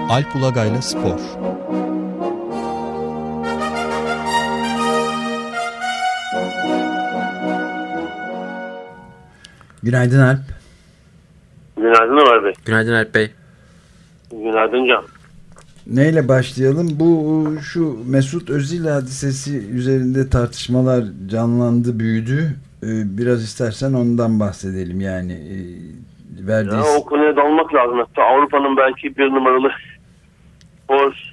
Alp Ulagay'la Spor. Günaydın Alp. Günaydın Ömer Bey. Günaydın Alp Bey. Günaydın Can. Neyle başlayalım? Şu Mesut Özil hadisesi üzerinde tartışmalar canlandı, büyüdü. Biraz istersen ondan bahsedelim. Yani verdiği... O konuya dalmak lazım. Hatta Avrupa'nın belki bir numaralı spor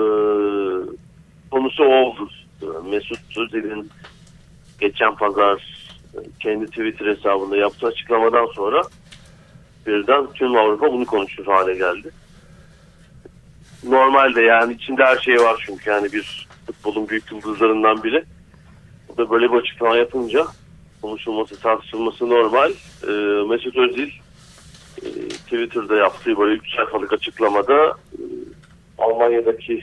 konusu oldu. Mesut Özil'in geçen pazar kendi Twitter hesabında yaptığı açıklamadan sonra birden tüm Avrupa bunu konuşur hale geldi. Normalde yani içinde her şey var çünkü yani bir futbolun büyük yıldızlarından biri. O da böyle bir açıklama yapınca konuşulması, tartışılması normal. Mesut Özil Twitter'da yaptığı böyle 3 sayfalık açıklamada Almanya'daki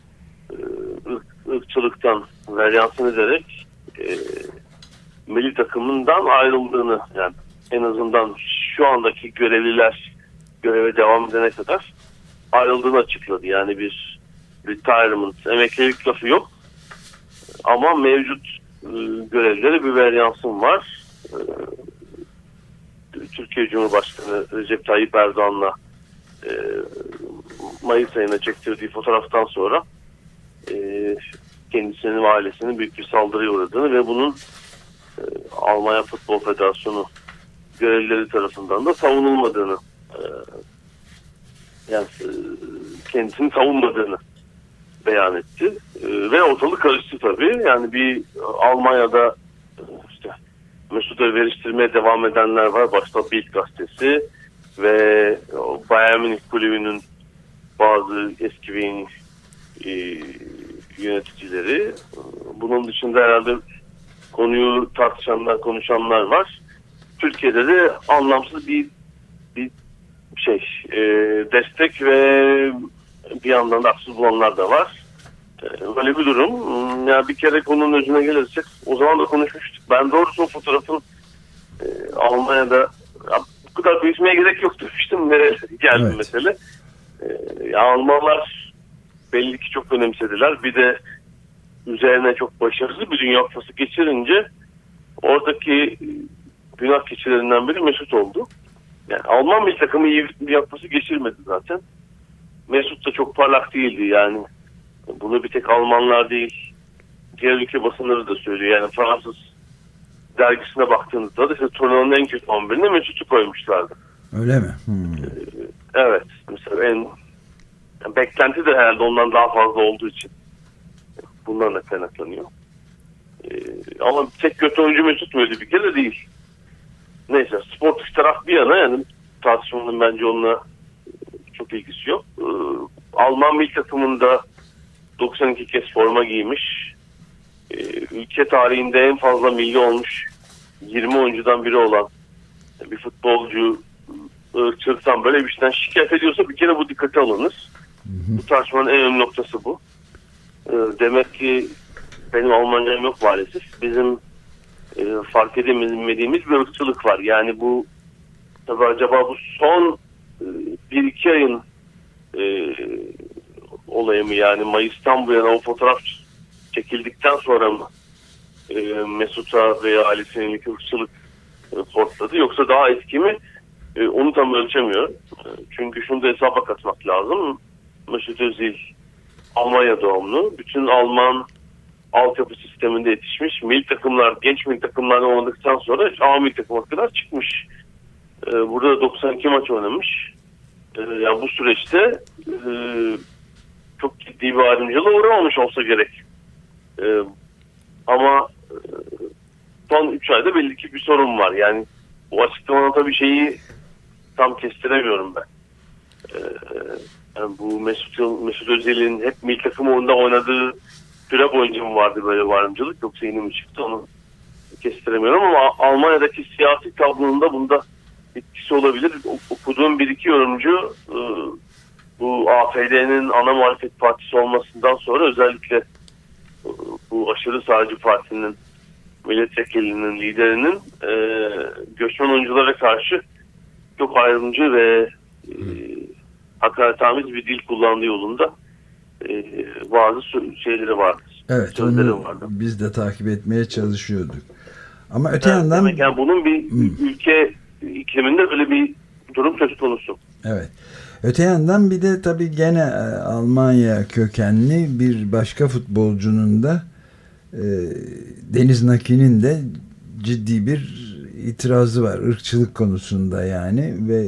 ırkçılıktan varyansın ederek milli takımından ayrıldığını, yani en azından şu andaki görevliler göreve devam edene kadar ayrıldığını açıkladı. Yani bir retirement, emeklilik lafı yok. Ama mevcut görevlere bir varyansın var. Türkiye Cumhurbaşkanı Recep Tayyip Erdoğan'la Mayıs ayına çektirdiği fotoğraftan sonra kendisinin ve ailesinin büyük bir saldırıya uğradığını ve bunun Almanya Futbol Federasyonu görevlileri tarafından da savunulmadığını, yani kendisini savunmadığını beyan etti. Ve ortalık karıştı tabii. Yani bir Almanya'da işte Mesut'a veriştirmeye devam edenler var. Başta Bild gazetesi ve Bayern Münih kulübünün bazı eski bir yöneticileri. Bunun dışında herhalde konuyu tartışanlar, konuşanlar var. Türkiye'de de anlamsız bir destek ve bir yandan da haksız bulanlar da var. Böyle bir durum. Ya bir kere konunun özüne gelirsek, o zaman da konuşmuştuk. Ben doğrusu o fotoğrafın Almanya'da bu kadar büyütmeye gerek yok demiştim. Nereye geldi evet. Mesele. Almanlar belli ki çok önemsediler. Bir de üzerine çok başarılı bir Dünya Kupası geçirince oradaki günah keçilerinden biri Mesut oldu. Yani Alman bir takımı iyi bir Dünya Kupası geçirmedi zaten. Mesut da çok parlak değildi yani. Bunu bir tek Almanlar değil, diğer ülke basınları da söylüyor. Yani Fransız dergisine baktığınızda da işte turnuvanın en kötü 11'ine Mesut'u koymuşlardı. Öyle mi? Evet. Mesela beklenti de herhalde ondan daha fazla olduğu için bundan da kaynaklanıyor. Ama tek kötü oyuncu Mesut böyle bir kere değil. Neyse, sportif taraf bir yana, yani tartışmanın bence onunla çok ilgisi yok. Alman milli takımında 92 kez forma giymiş. Ülke tarihinde en fazla milli olmuş 20 oyuncudan biri olan bir futbolcu ırkçılıktan böyle bir şeyden şikayet ediyorsa bir kere bu dikkate alınır. Bu tartışmanın en önemli noktası bu. Demek ki benim Almancam yok maalesef. Bizim fark edemediğimiz bir ırkçılık var. Yani bu tabii acaba bu son 1-2 ayın olayı mı, yani Mayıs'tan bu yana o fotoğraf çekildikten sonra mı Mesut'a veya ailesine ırkçılık portladı, yoksa daha eski mi? Onu tam ölçemiyorum. Çünkü şunu da hesaba katmak lazım. Mesut Özil Almanya doğumlu. Bütün Alman altyapı sisteminde yetişmiş. Milli takımlar, genç milli takımlarda oynadıktan sonra A milli takıma kadar çıkmış. Burada 92 maç oynamış. Yani bu süreçte çok ciddi bir ayrımcılığa uğramamış olsa gerek. Ama son 3 ayda belli ki bir sorun var. Yani bu açıklamanın tabii şeyi tam kestiremiyorum ben. Yani bu Mesut Özil'in hep milli takım oyunda oynadığı süre boyunca mı vardı böyle bir ayrımcılık, yoksa yeni mi çıktı, onu kestiremiyorum. Ama Almanya'daki siyasi tablonunda bunda etkisi olabilir. Okuduğum bir iki yorumcu bu AfD'nin ana muhalefet partisi olmasından sonra özellikle bu aşırı sağcı partinin milletvekilinin, liderinin göçmen oyunculara karşı çok ayrımcı ve hakaretamiz bir dil kullandığı yolunda bazı şeyleri vardı. Evet, onu vardı. Biz de takip etmeye çalışıyorduk. Ama öte yandan... Demek yani bunun bir ülke ikliminde böyle bir durum söz konusu. Evet. Öte yandan bir de tabii gene Almanya kökenli bir başka futbolcunun da Deniz Naki'nin de ciddi bir itirazı var ırkçılık konusunda yani ve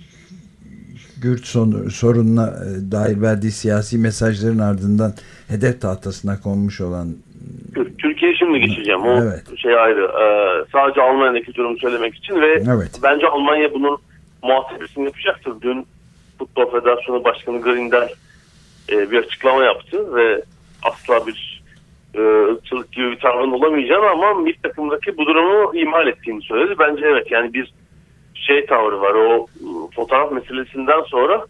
Kürt sorununa dair verdiği siyasi mesajların ardından hedef tahtasına konmuş olan... Türkiye'ye şimdi geçeceğim. O şey ayrı. Sadece Almanya'daki durumu söylemek için ve bence Almanya bunun muhasebesini yapacaktır. Dün Futbol Federasyonu Başkanı Grindel bir açıklama yaptı ve asla bir ırkçılık gibi bir tavrın olamayacağını ama milli takımdaki bu durumu ihmal ettiğini söyledi. Bence evet yani bir şey tavrı var. O fotoğraf meselesinden sonra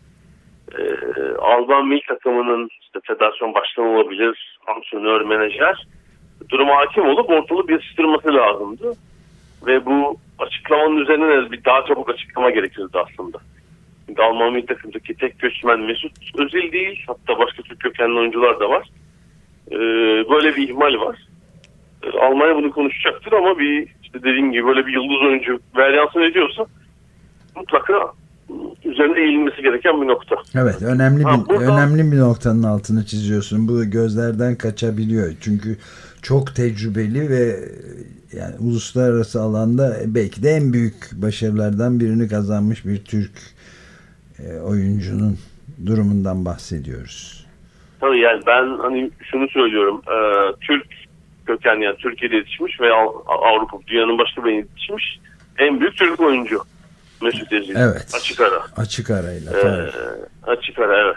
Alman milli takımının işte federasyon başkanı olabilir, antrenör, menajer duruma hakim olup ortalığı bir sıçtırması lazımdı. Ve bu açıklamanın üzerine bir daha çabuk açıklama gerekirdi aslında. Çünkü Alman milli takımdaki tek göçmen Mesut Özil değil. Hatta başka Türk kökenli oyuncular da var. Böyle bir ihmal var. Almanya bunu konuşacaktır ama bir işte dediğim gibi böyle bir yıldız oyuncu varyansın ediyorsa mutlaka üzerine eğilmesi gereken bir nokta. Evet, önemli bir noktanın altını çiziyorsun. Bu gözlerden kaçabiliyor. Çünkü çok tecrübeli ve yani uluslararası alanda belki de en büyük başarılardan birini kazanmış bir Türk oyuncunun durumundan bahsediyoruz. Tabii yani ben hani şunu söylüyorum. Türk kökenli yani Türkiye'de yetişmiş ve Avrupa dünyanın başka bir yetişmiş en büyük Türk oyuncu Mesut Özil. Evet. Açık ara. Açık arayla. Açık ara evet.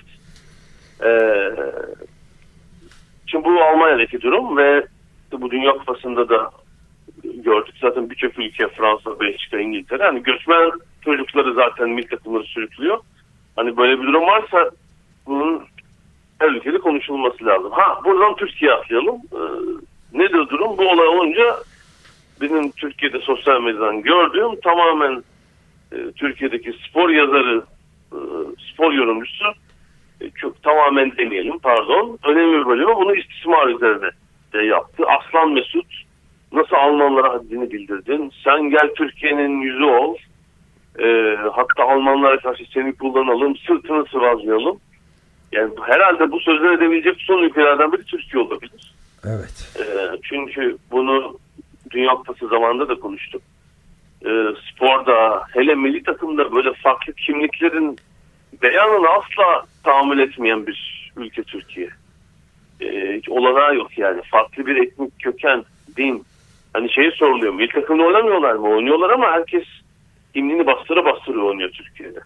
Şimdi bu Almanya'daki durum ve bu Dünya Kupası'nda da gördük. Zaten birçok ülke Fransa, Belçika, İngiltere. Hani göçmen çocukları zaten milli takımları sürüklüyor. Hani böyle bir durum varsa bunun her ülkede konuşulması lazım. Buradan Türkiye'ye atlayalım. Nedir durum? Bu olay olunca benim Türkiye'de sosyal medyadan gördüğüm tamamen Türkiye'deki spor yazarı, spor yorumcusu tamamen demeyelim önemli bir bölümü bunu istismar üzerine yaptı. Aslan Mesut nasıl Almanlara haddini bildirdin? Sen gel Türkiye'nin yüzü ol. Hatta Almanlara karşı seni kullanalım, sırtını sıvazlayalım. Yani herhalde bu sözleri edebilecek son ülkelerden biri Türkiye olabilir. Evet. Çünkü bunu Dünya Kupası zamanında da konuştuk. Sporda hele milli takımda böyle farklı kimliklerin beyanını asla tahammül etmeyen bir ülke Türkiye. Hiç olanağı yok yani. Farklı bir etnik köken, din. Hani soruluyor. Milli takımda oynamıyorlar mı? Oynuyorlar ama herkes kimliğini bastıra oynuyor Türkiye'de.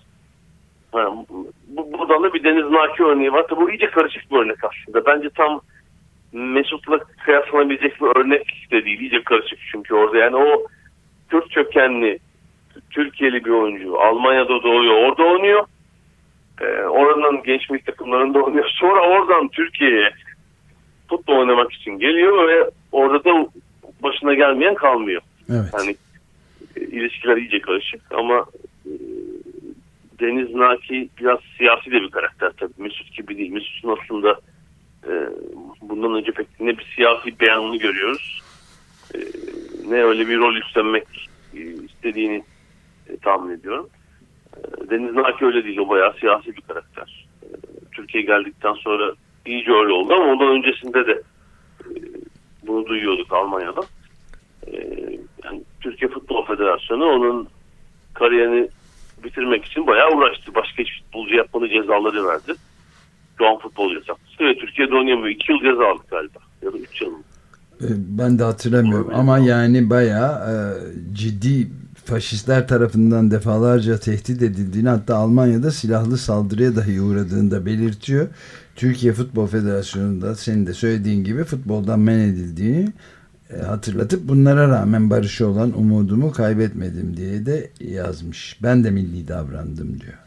Buradan da bir Deniz Naki örneği var. Tabi bu iyice karışık bir örnek aslında. Bence tam Mesut'la kıyaslanabilecek bir örnek de değil. İyice karışık çünkü orada yani o Kürt kökenli Türkiye'li bir oyuncu Almanya'da doğuyor, orada oynuyor. Oranın genç milli takımlarında oynuyor. Sonra oradan Türkiye'ye futbol oynamak için geliyor ve orada da başına gelmeyen kalmıyor. Evet. Yani ilişkiler iyice karışık ama Deniz Naki biraz siyasi de bir karakter tabii. Mesut gibi değil. Mesut'un aslında bundan önce pek ne bir siyasi beyanını görüyoruz. Ne öyle bir rol üstlenmek istediğini tahmin ediyorum. Deniz Naki öyle değil. O bayağı siyasi bir karakter. Türkiye geldikten sonra iyice öyle oldu ama ondan öncesinde de bunu duyuyorduk Almanya'da. Yani Türkiye Futbol Federasyonu onun kariyerini bitirmek için bayağı uğraştı. Başka hiç futbolcu yapmadığı cezaları verdi. Şu an futbol cezası. Ve Türkiye'de oynayamıyor. 2 yıl ceza aldı galiba. Ya da 3 yıl mı? Ben de hatırlamıyorum ama yani bayağı ciddi faşistler tarafından defalarca tehdit edildiğini, hatta Almanya'da silahlı saldırıya dahi uğradığını da belirtiyor. Türkiye Futbol Federasyonu'nda senin de söylediğin gibi futboldan men edildiğini hatırlatıp bunlara rağmen barışa olan umudumu kaybetmedim diye de yazmış. Ben de milli davrandım diyor.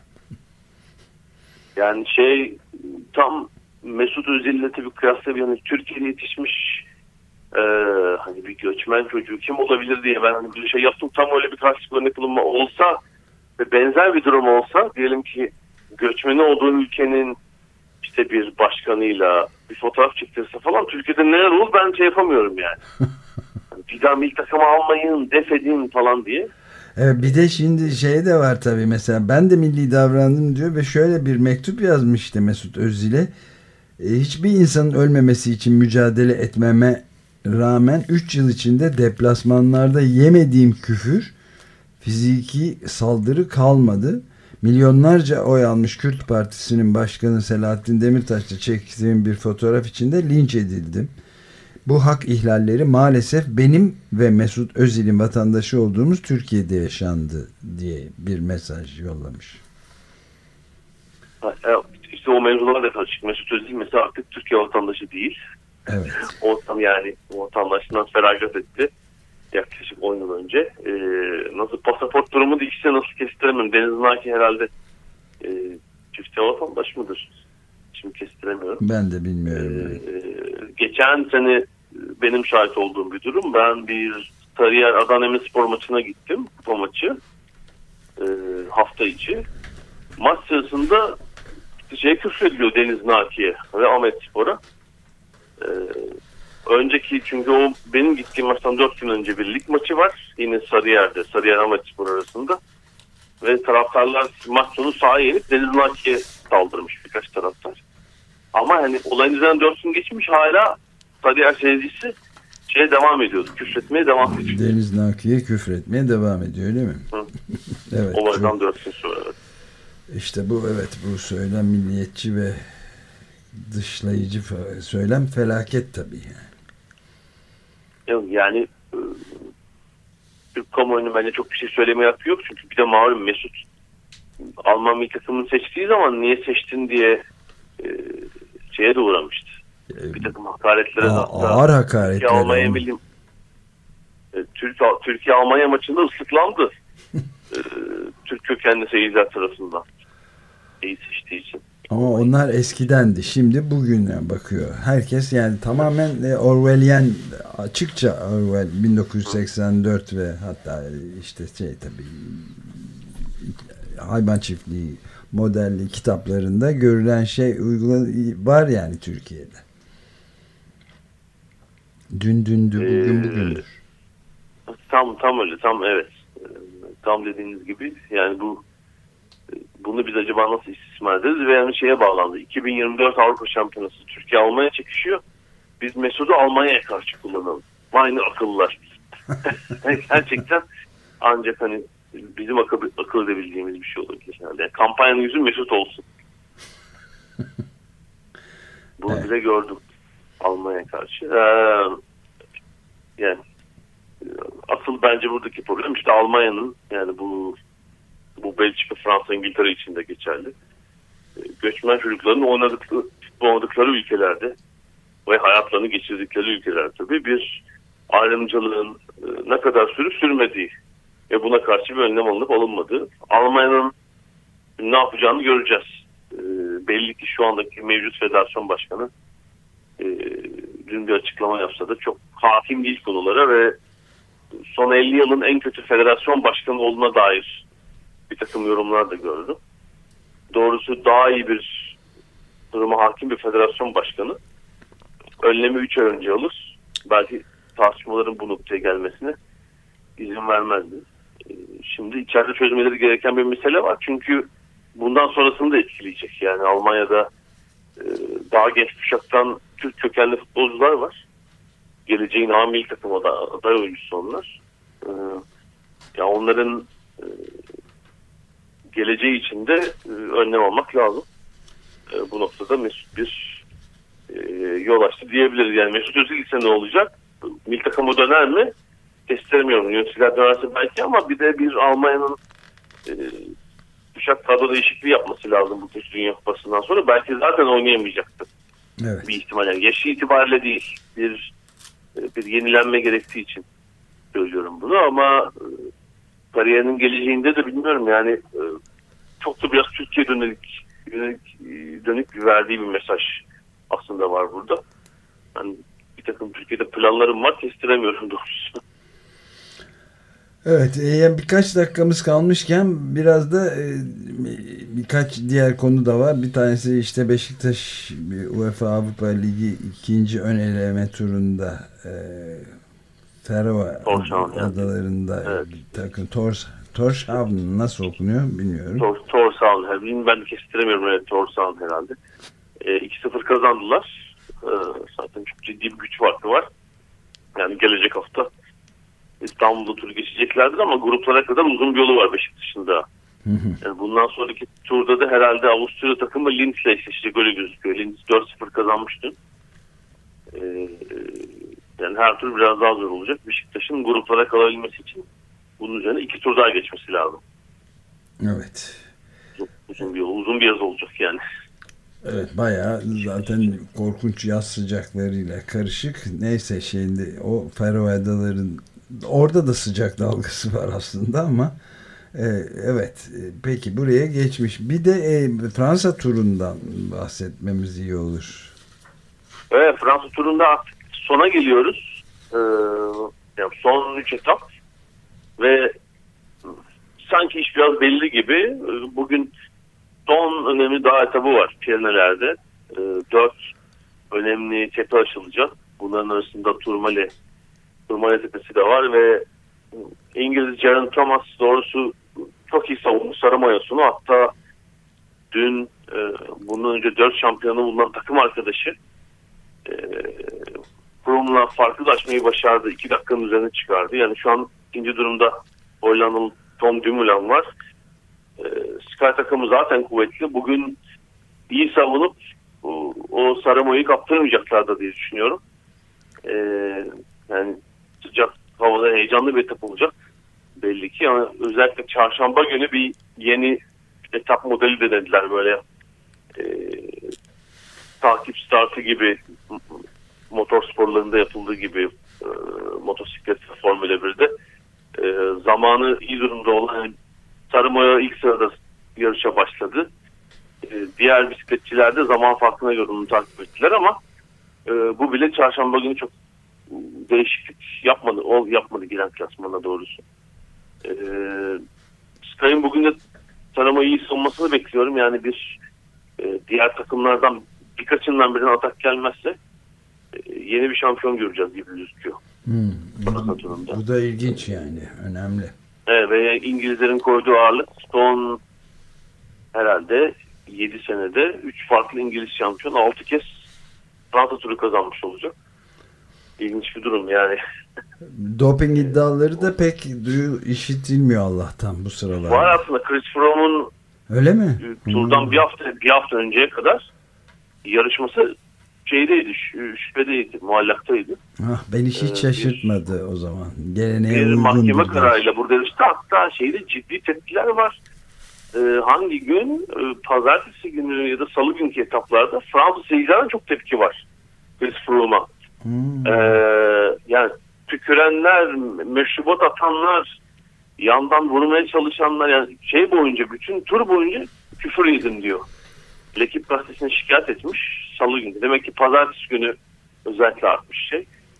Yani tam Mesut Özil'le tabii kıyasla yani Türkiye'de yetişmiş hani bir göçmen çocuğu kim olabilir diye ben hani bir yaptım. Tam öyle bir karşılık örnek olsa ve benzer bir durum olsa diyelim ki göçmeni olduğu ülkenin işte bir başkanıyla bir fotoğraf çektirse falan Türkiye'de neler olur ben şey yapamıyorum yani. Bir daha milli takımı almayın, def edin falan diye. Bir de şimdi şey de var tabii, mesela ben de milli davrandım diyor ve şöyle bir mektup yazmış işte Mesut Özil'e. Hiçbir insanın ölmemesi için mücadele etmeme rağmen 3 yıl içinde deplasmanlarda yemediğim küfür, fiziki saldırı kalmadı. Milyonlarca oy almış Kürt Partisi'nin başkanı Selahattin Demirtaş'la çektiğim bir fotoğraf içinde linç edildim. Bu hak ihlalleri maalesef benim ve Mesut Özil'in vatandaşı olduğumuz Türkiye'de yaşandı diye bir mesaj yollamış. İşte o mevzular da karışık. Mesut Özil mesela artık Türkiye vatandaşı değil. Evet. O yani vatandaşından feragat etti. Yaklaşık 10 yıl önce. Nasıl pasaport durumu değişti, nasıl kestiremem. Deniz Naki herhalde çifte vatandaş mıdır? Şimdi kestiremiyorum. Ben de bilmiyorum. Geçen sene benim şahit olduğum bir durum. Ben bir Sarıyer Adana Demirspor maçına gittim. Bu maçı. Hafta içi. Maç sırasında küfrediliyor Deniz Naki'ye ve Ahmetspor'a. Önceki, çünkü o benim gittiğim maçtan 4 gün önce bir lig maçı var. Yine Sarıyer'de, Sarıyer Ahmetspor arasında. Ve taraftarlar maç sonu sahaya inip Deniz Naki'ye saldırmış birkaç taraftar. Ama hani olayın üzerinden 4 gün geçmiş, hala Sarıyer seyircisi devam ediyordu. Küfretmeye devam ediyor. Deniz Naki'ye küfretmeye devam ediyor, öyle mi? Evet. Olaydan 4 gün sonra. Evet. İşte bu, evet, bu söylem milliyetçi ve dışlayıcı söylem felaket tabii yani. Yani Türk kamuoyunun bence çok bir şey söylemeye hakkı yok. Çünkü bir de malum Mesut Alman milli takımını seçtiği zaman niye seçtin diye şeye de uğramıştı. Bir takım hakaretlere de, ağır hakaretlere. Türkiye-Almanya maçında ıslıklandı. Türk kökenli seyirciler tarafından. İyi seçtiği için. Ama onlar eskidendi. Şimdi bugüne bakıyor. Herkes yani tamamen Orwellian, açıkça Orwell 1984 ve hatta işte tabii hayvan çiftliği modelli kitaplarında görülen şey var yani Türkiye'de. Dündü, bugündür. Tam öyle, evet. Tam dediğiniz gibi yani bunu biz acaba nasıl istismar ederiz ve yani şeye bağlandı. 2024 Avrupa Şampiyonası Türkiye Almanya çekişiyor. Biz Mesut'u Almanya'ya karşı kullanalım. Aynı akıllılar. Gerçekten ancak hani bizim akıl edebildiğimiz bir şey olabilir. Yani kampanyanın yüzü Mesut olsun. Bunu evet. Bile gördüm Almanya'ya karşı. Yani asıl bence buradaki problem işte Almanya'nın, yani bu Belçika, Fransa, İngiltere için de geçerli. Göçmen çocukların oynadıkları ülkelerde ve hayatlarını geçirdikleri ülkeler tabii bir ayrımcılığın ne kadar sürmediği ve buna karşı bir önlem alınıp alınmadığı. Almanya'nın ne yapacağını göreceğiz. Belli ki şu andaki mevcut federasyon başkanı dün bir açıklama yapsa da çok hakim değil konulara ve son 50 yılın en kötü federasyon başkanı olduğuna dair bir takım yorumlar da gördüm. Doğrusu daha iyi bir duruma hakim bir federasyon başkanı önlemi 3 ay önce alır. Belki tartışmaların bu noktaya gelmesine izin vermezdi. Şimdi içeride çözmeleri gereken bir mesele var. Çünkü bundan sonrasını da etkileyecek. Yani Almanya'da daha genç kuşaktan Türk kökenli futbolcular var. Geleceğin milli takım aday oyuncusu onlar. Ya onların geleceği için de önlem almak lazım. Bu noktada Mesut bir yol açtı diyebiliriz. Yani Mesut Özil ise ne olacak? Milli takıma döner mi? Kestiremiyorum. Yöneticiler dönerse belki, ama bir de bir Almanya'nın kuşak kadro değişikliği yapması lazım bu kötü Dünya Kupası'ndan sonra. Belki zaten oynayamayacaktı. Evet. Bir ihtimal. Yani yaşı itibariyle değil. Bir yenilenme gerektiği için söylüyorum bunu, ama kariyerinin geleceğinde de bilmiyorum yani çok da biraz Türkiye dönük verdiği bir mesaj aslında var burada. Yani bir takım Türkiye'de planlarım var, kestiremiyorum doğrusu. Evet, birkaç dakikamız kalmışken biraz da birkaç diğer konu da var. Bir tanesi işte Beşiktaş UEFA Avrupa Ligi ikinci ön eleme turunda Faroe Adalarında evet. takım Tórshavn nasıl okunuyor bilmiyorum. Tórshavn. Ben kestiremiyorum. Evet, Tórshavn herhalde. 2-0 kazandılar. Zaten çok ciddi bir güç farkı var. Yani gelecek hafta İstanbul'da turu geçeceklerdir ama gruplara kadar uzun bir yolu var Beşiktaş'ın da. Yani bundan sonraki turda da herhalde Avusturya takımı Linz'le eşleşecek, öyle gözüküyor. Linz 4-0 kazanmıştı. Yani her tur biraz daha zor olacak. Beşiktaş'ın gruplara kalabilmesi için bunun üzerine 2 tur daha geçmesi lazım. Evet. Uzun bir yaz olacak yani. Evet, bayağı zaten korkunç yaz sıcaklarıyla karışık. Neyse şimdi o Faroe Adaların orada da sıcak dalgası var aslında ama evet, peki buraya geçmiş. Bir de Fransa turundan bahsetmemiz iyi olur. Evet, Fransa turunda artık sona geliyoruz. Yani son 3 etap ve sanki iş biraz belli gibi. Bugün son önemli dağ etabı var Pyrenee'lerde. 4 önemli tepe aşılacak. Bunların arasında Tourmalet tepesi de var ve İngiliz Geraint Thomas doğrusu çok iyi savundu sarı mayosunu. Hatta dün bundan önce 4 şampiyonu bulunan takım arkadaşı Froome'la farkı da açmayı başardı. 2 dakikanın üzerine çıkardı. Yani şu an ikinci durumda Hollandalı Tom Dumoulin var. Sky takımı zaten kuvvetli. Bugün iyi savunup o sarı mayoyu kaptırmayacaklardı diye düşünüyorum. Yani sıcak havada heyecanlı bir etap olacak belli ki. Ama özellikle çarşamba günü bir yeni etap modeli denediler, böyle takip startı gibi, motor sporlarında yapıldığı gibi motosiklet Formula 1'de zamanı iyi durumda olan sarı mayo ilk sırada yarışa başladı. Diğer bisikletçiler de zaman farkına göre onu takip ettiler ama bu bile çarşamba günü çok değişiklik yapmadı giren klasmana doğrusu. Sky'ın bugün de taramayı iyi savunmasını bekliyorum. Yani diğer takımlardan birkaçından birine atak gelmezse yeni bir şampiyon göreceğiz gibi gözüküyor. Bu da ilginç yani. Önemli. Evet, ve İngilizlerin koyduğu ağırlık son herhalde 7 senede 3 farklı İngiliz şampiyon 6 kez Fransa turu kazanmış olacak. İlginç bir durum yani. Doping iddiaları da pek işitilmiyor Allah'tan bu sıralar. Var aslında. Chris Froome'un öyle mi? Turdan bir hafta önceye kadar yarışması şüphedeydi, muallaktaydı. Beni hiç şaşırtmadı o zaman. Geleneğe uygundur. Mahkeme kararıyla kararıyla burada yarışta, hatta ciddi tepkiler var. Hangi gün? Pazartesi günü ya da salı günkü etaplarda Fransız seyircilerden çok tepki var Chris Froome'a. Yani tükürenler, meşrubat atanlar, yandan vurmaya çalışanlar, yani boyunca, bütün tur boyunca küfür yedim diyor. L'Equipe gazetesine şikayet etmiş salı günü. Demek ki pazartesi günü özellikle artmış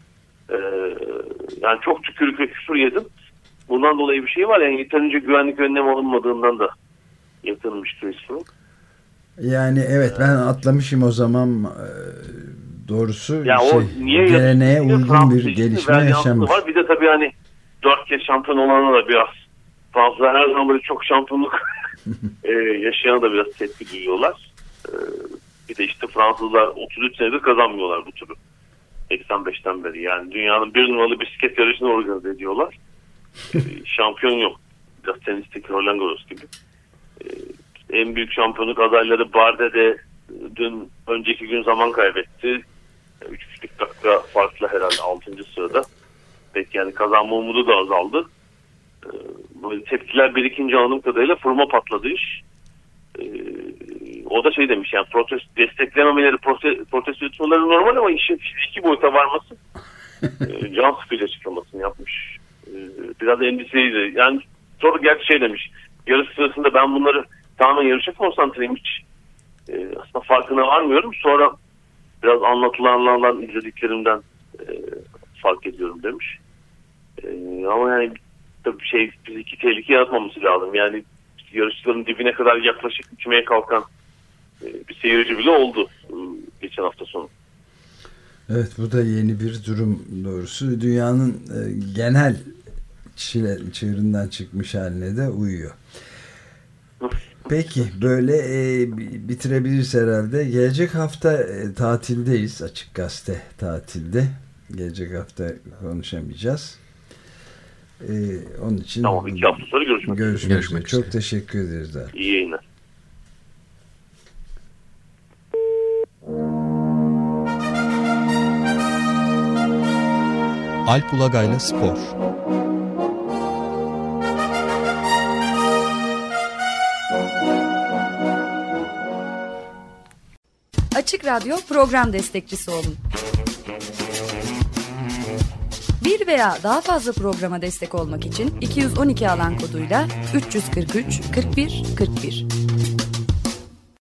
yani çok tükürük ve küfür yedim. Bundan dolayı bir şey var. Yani yeterince güvenlik önlemi alınmadığından da yakınmış Chris Froome. Yani evet, ben atlamışım o zaman. Doğrusu geleneğe uygun bir gelişme yaşanmış. Var. Bir de tabii hani 4 kez şampiyon olana da biraz fazla, her zaman böyle çok şampiyonluk yaşayana da biraz tepki duyuyorlar. Bir de işte Fransızlar 33 senedir kazanmıyorlar bu turu. 85'ten beri. Yani dünyanın bir numaralı bisiklet yarışını organize ediyorlar. Şampiyon yok. Biraz tenisteki Roland Garros gibi. En büyük şampiyonluk adayları Bardet de dün önceki gün zaman kaybetti. 3,5 dakika farklı herhalde 6. sırada. Peki yani kazanma umudu da azaldı. Böyle tepkiler birikince anladığım kadarıyla Froome'a patladı iş. O da demiş yani desteklememeleri, protesto etmeleri normal ama işin fiziki boyuta varması can sıkıcı açıklamasını yapmış. Biraz endişeliydi. Yani sonra gerçi demiş, yarış sırasında ben bunları tamamen yarışa konsantreyim, hiç aslında farkına varmıyorum. Sonra biraz anlatılanlardan, izlediklerimden fark ediyorum demiş. Ama yani tabii fiziki tehlike yaratmaması lazım. Yani yarışçıların dibine kadar yaklaşıp uçmaya kalkan bir seyirci bile oldu geçen hafta sonu. Evet, bu da yeni bir durum doğrusu. Dünyanın genel çığırından çıkmış haline de uyuyor. Peki, böyle bitirebiliriz herhalde. Gelecek hafta tatildeyiz. Açık Gazete tatilde. Gelecek hafta konuşamayacağız. Onun için tamam, 2 hafta sonra görüşmek üzere. Çok teşekkür ederiz. İyi yayınlar. Alp Ulagay'la Spor. Açık Radyo program destekçisi olun. Bir veya daha fazla programa destek olmak için 212 alan koduyla 343 41 41